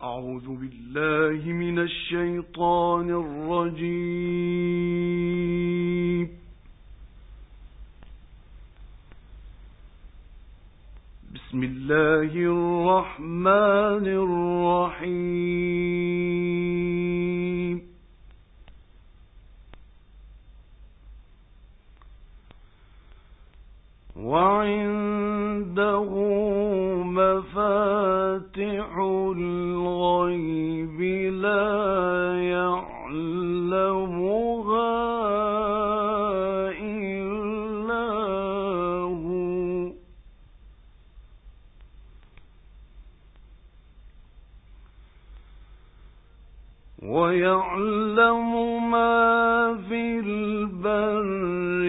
أعوذ بالله من الشيطان الرجيم. بسم الله الرحمن الرحيم. وعنده مفاتح الغيب لا يعلمها إلا هو ويعلم ما في البر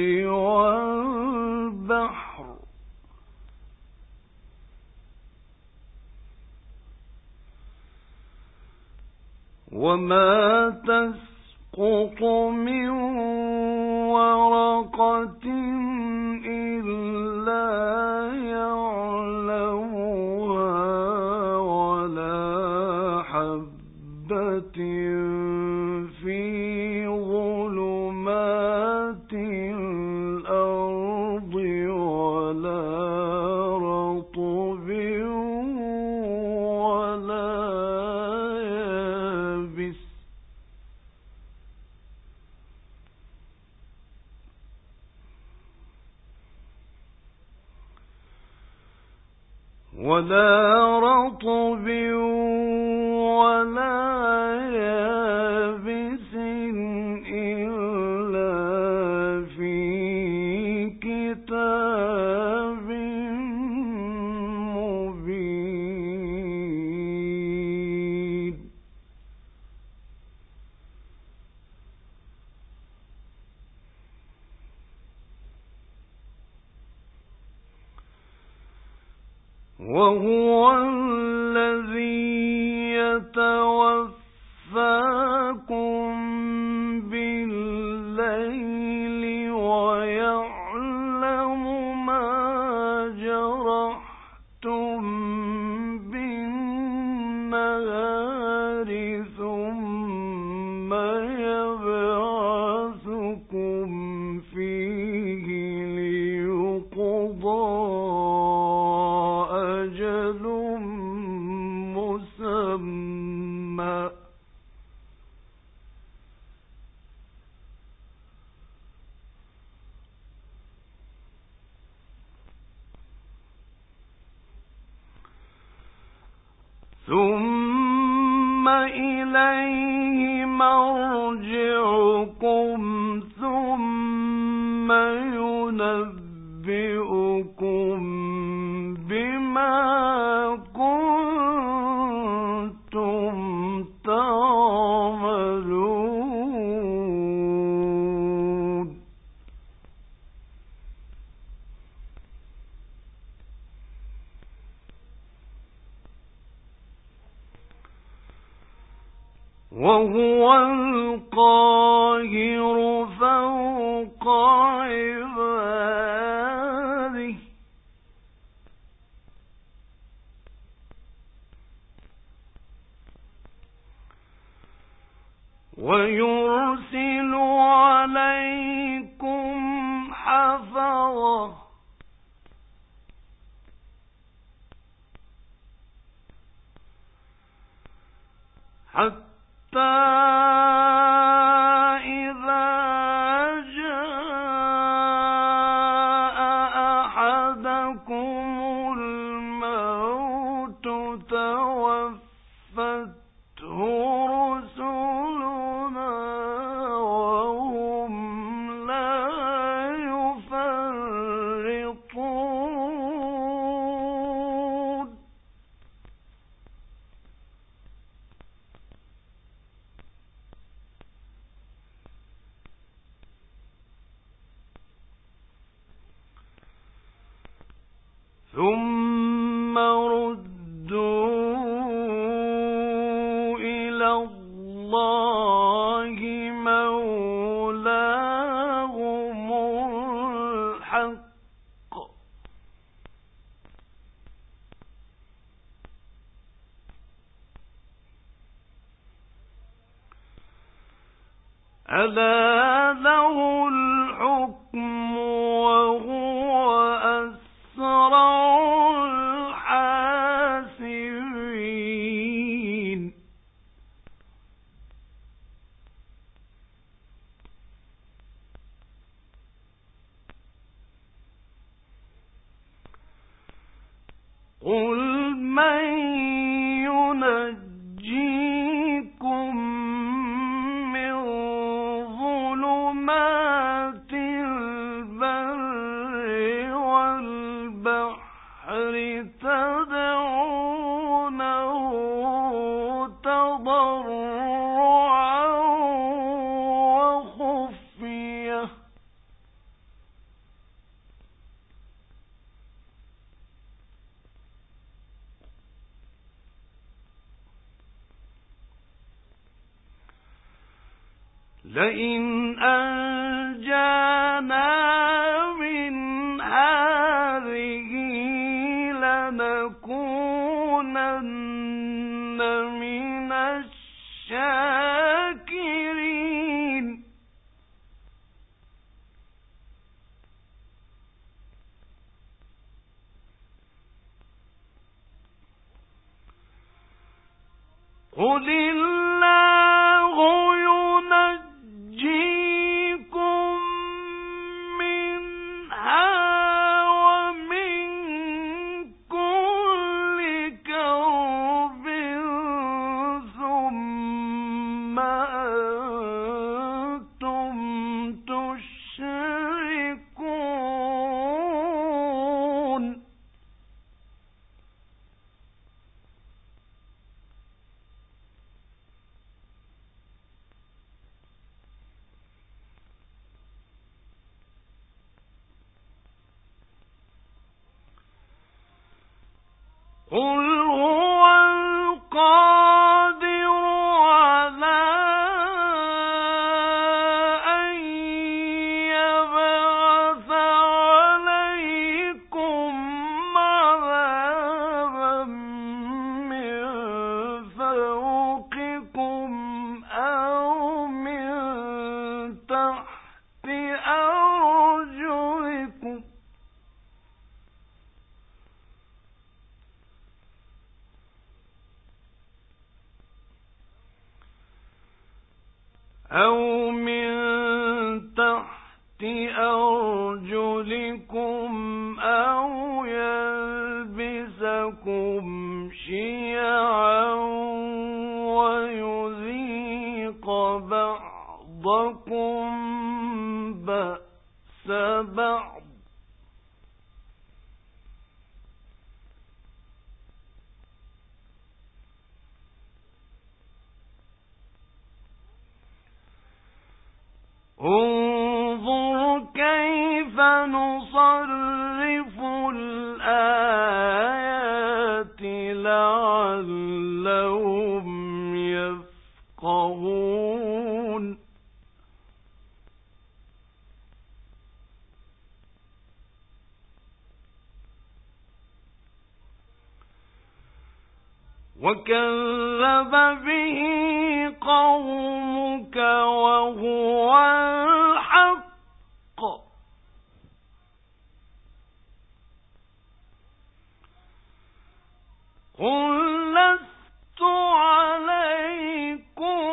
والبحر وما تسقط من ورقة إلا يعلمها ولا حبة في ظلمات الأرض ولا رطب ولا يابس إلا في كتاب مبين. وهو الذي يتوفاكم بالليل ويعلم ما جرحتم بالنهار ثم يبعثكم فيه ليقضى أجل مسمى ثم إليه مرجعكم ثم ينبئكم بما كنتم تعملون. وهو القاهر فوق عباده ويرسل عليكم حفظة حتى إذا جاء أحدكم الموت توفته رسلنا وهم لا يفرطون. ثم ردوا إلى الله مولاهم الحق ألا له الحكم وهو أسرع الحاسبين قل من ينجيكم من ظلمات البر والبحر تدعونه تضرعا وخفية لئن أنجانا من هذه لنكونن من الشاكرين قل الله ينجيكم منها ومن كل كرب ثم أنتم تشركون قل هو القادر على أن يبعث عليكم عذابا من فوقكم أو من تحت أرجلكم أو يلبسكم شيعا ويذيق بعضكم بأس بعض انظر كيف نصرف الآيات لعلهم يفقهون وكذب به قومك وهو الحق قل لست عليكم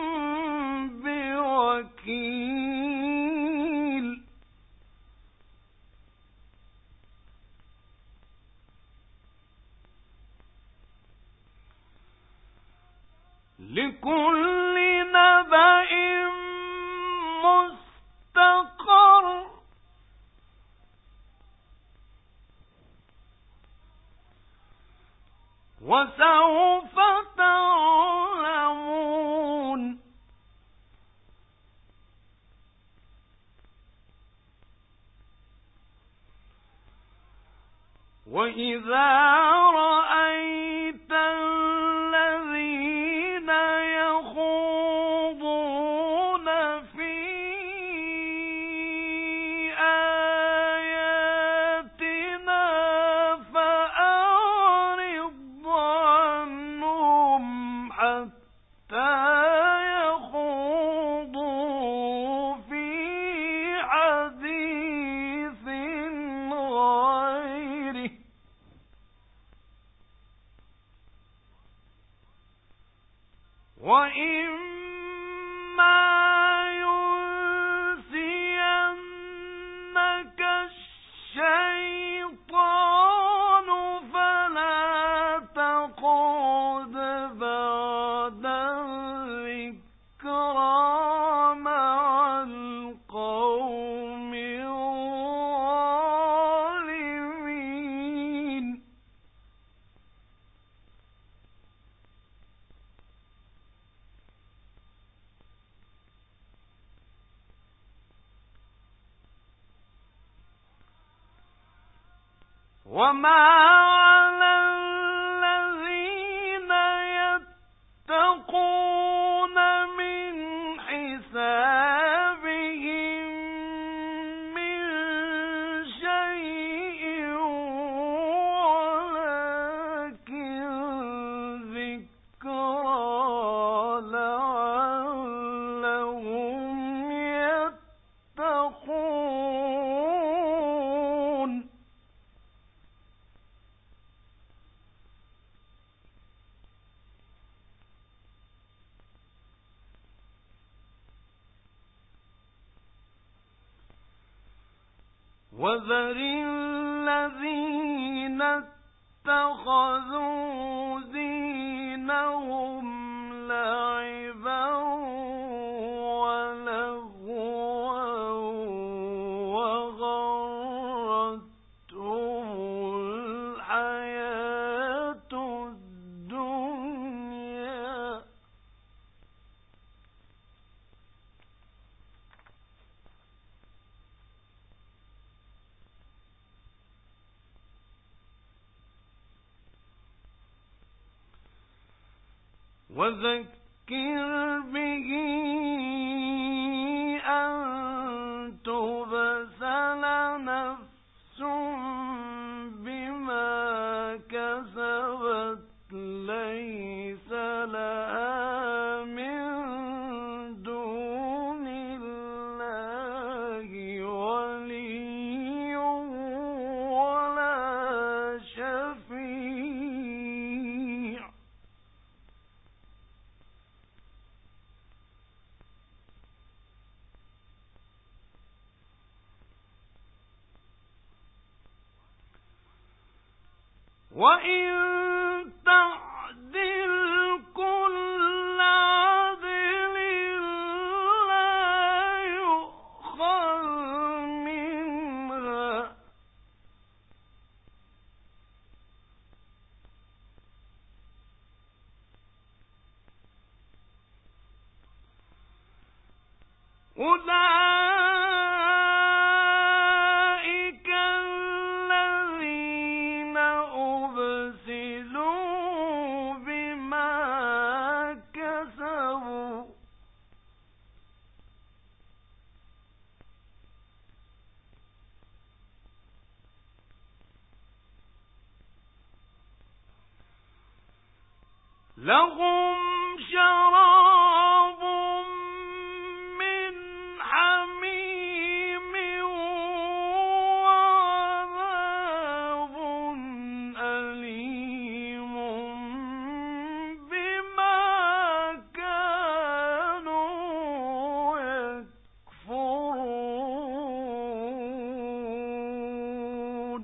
بوكيل لكل نبأ مستقر وسوف تعلمون وإذا رأيت الذين يخونون وَإِمَّا يُنسِيَنَّكَ الشَّيْطَانُ فَلَا تَقْعُدْ بَعْدَ الذِّكْرَىٰ مَعَ الْقَوْمِ الظَّالِمِينَ. وَمَا عَلَى الَّذِينَ يَتَّقُونَ مِنْ حِسَابِهِم مِّن شَيْءٍ وَلَٰكِن ذِكْرَىٰ لَعَلَّهُمْ يَتَّقُونَ. وَذَرِ الَّذِينَ اتَّخَذُوا دِينَهُمْ لَعِبًا وَلَهْوًا وَغَرَّتْهُمُ الْحَيَاةُ الدُّنْيَا وَذَكِّرْ بِهِ أَن تُبْسَلَ نَفْسٌ بِمَا كَسَبَتْ لَيْسَ لَهَا مِن دُونِ اللَّهِ وَلِيٌّ وَلَا شَفِيعٌ. وَإِن تَعْدِلْ كُلَّ عَدْلٍ لَّا يُؤْخَذْ مِنْهَا ۗ أُولَٰئِكَ الَّذِينَ أُبْسِلُوا بِمَا كَسَبُوا ۖ لَهُمْ شَرَابٌ مِّنْ حَمِيمٍ وَعَذَابٌ أَلِيمٌ بِمَا كَانُوا يَكْفُرُونَ.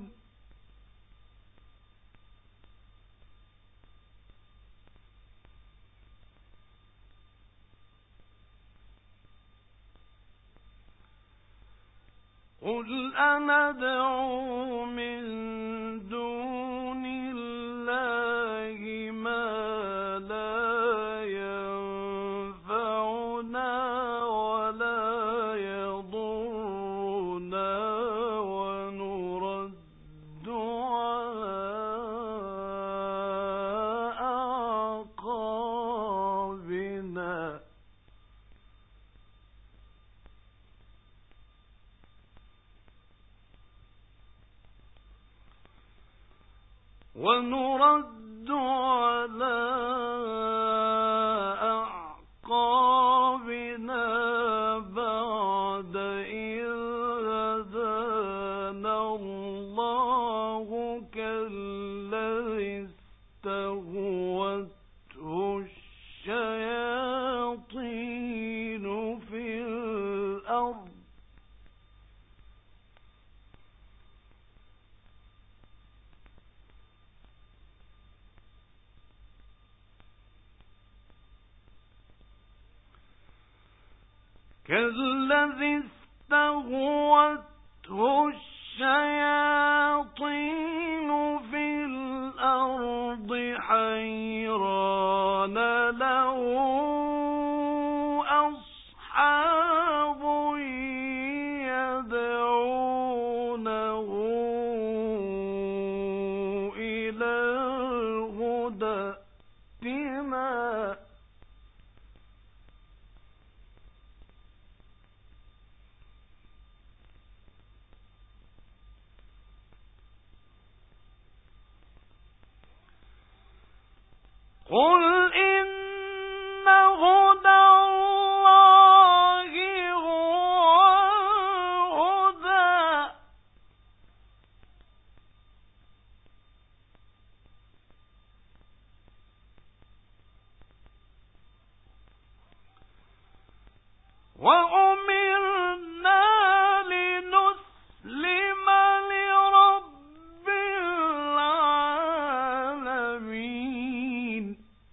قُلْ أَنَدْعُو مِن دُونِ اللَّهِ مَا لَا يَنفَعُنَا وَلَا يَضُرُّنَا وَنُرَدُّ عَلَىٰ أَعْقَابِنَا بَعْدَ إِذْ هَدَانَا اللَّهُ كَالَّذِي اسْتَهْوَتْهُ الشَّيَاطِينُ كالذي استهوته الشياطين في الأرض حيران له أصحاب يدعونه إلى الهدى ائتنا. قل إن هدى الله هو الهدى وأمرنا لنسلم لرب العالمين.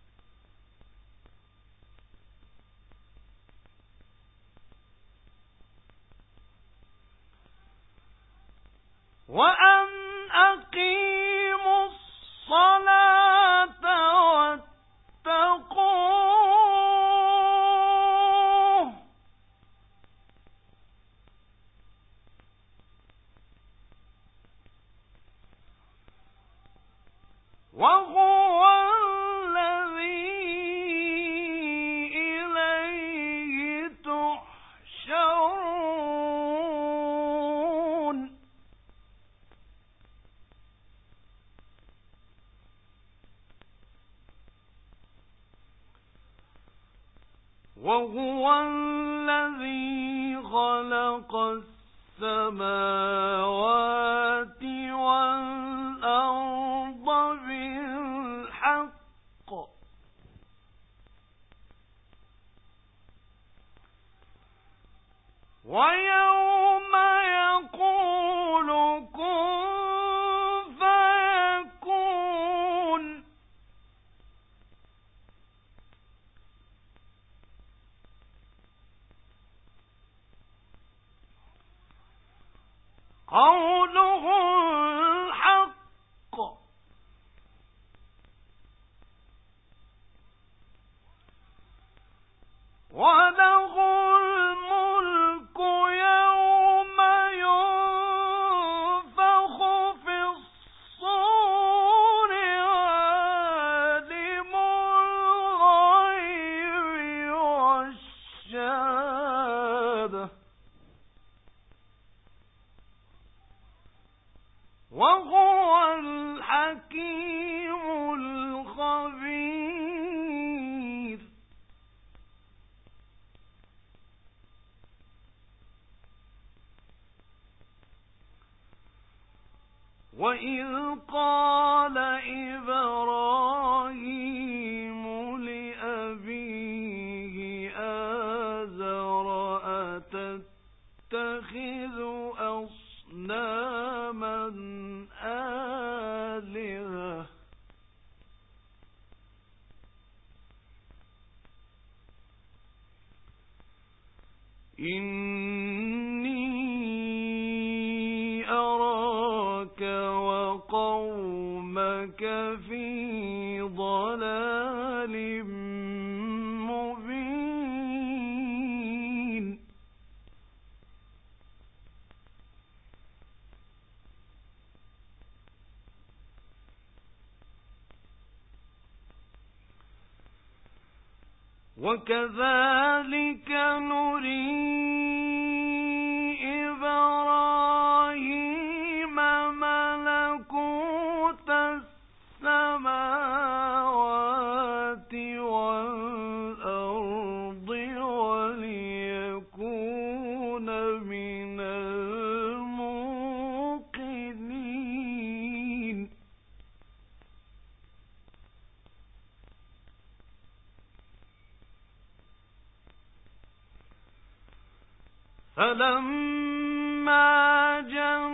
وأن أقيموا الصلاة واتقوه وهو الذي إليه تحشرون. وهو الذي خلق السماوات والأرض بالحق ويوم يقول كن فيكون قوله الحق وله الملك يوم ينفخ في الصور عالم الغيب والشهادة وهو الحكيم الخبير. وإذ قال إبراهيم لأبيه آزر أتتخذ أصناما آلهة إني أراك وقومك في ضلال مبين. وكذلك نري إبراهيم ملكوت السماوات والأرض وليكون من الموقنين. فلما جاء